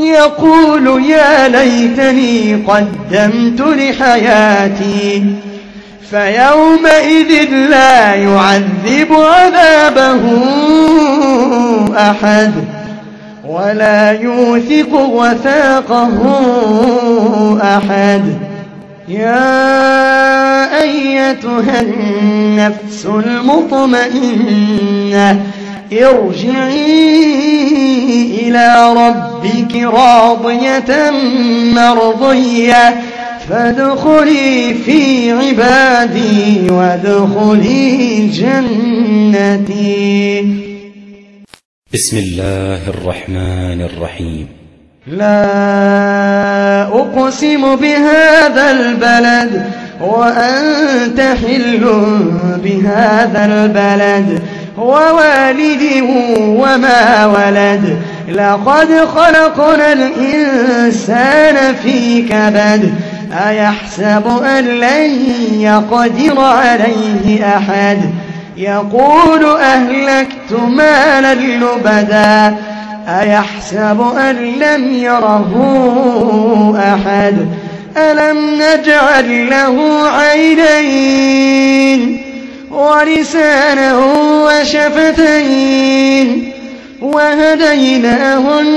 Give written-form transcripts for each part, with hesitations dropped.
يقول يا ليتني قدمت لحياتي فيومئذ لا يعذب عذابه أحد ولا يوثق وثاقه أحد. يا أيتها النفس المطمئنة ارجعي إلى ربك راضية مرضية فادخلي في عبادي وادخلي جنتي. بسم الله الرحمن الرحيم. لا أقسم بهذا البلد وأنت حل بهذا البلد ووالد وما ولد لقد خلقنا الإنسان في كبد أيحسب أن لن يقدر عليه أحد يقول أهلكت مالا لبدا أيحسب أن لم يره أحد ألم نجعل له عينين ولسانا وشفتين وهديناه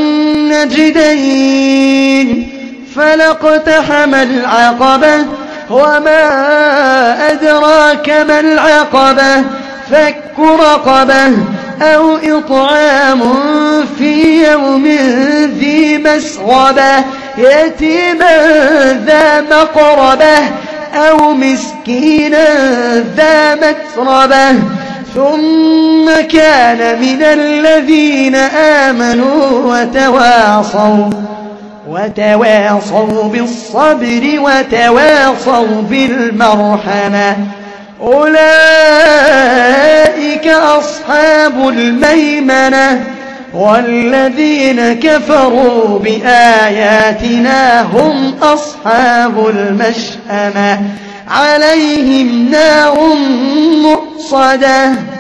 النجدين فلاقتحم العقبة وما أدراك ما العقبة فك رقبة أو إطعام في يوم ذي مسغبة يتيما ذا مقربة أو مسكينا ذا متربة ثم كان من الذين آمنوا وتواصوا بالصبر وتواصوا بالمرحمة أولئك أصحاب الميمنة والذين كفروا بآياتنا هم أصحاب المشأمة عليهم نار مؤصدة.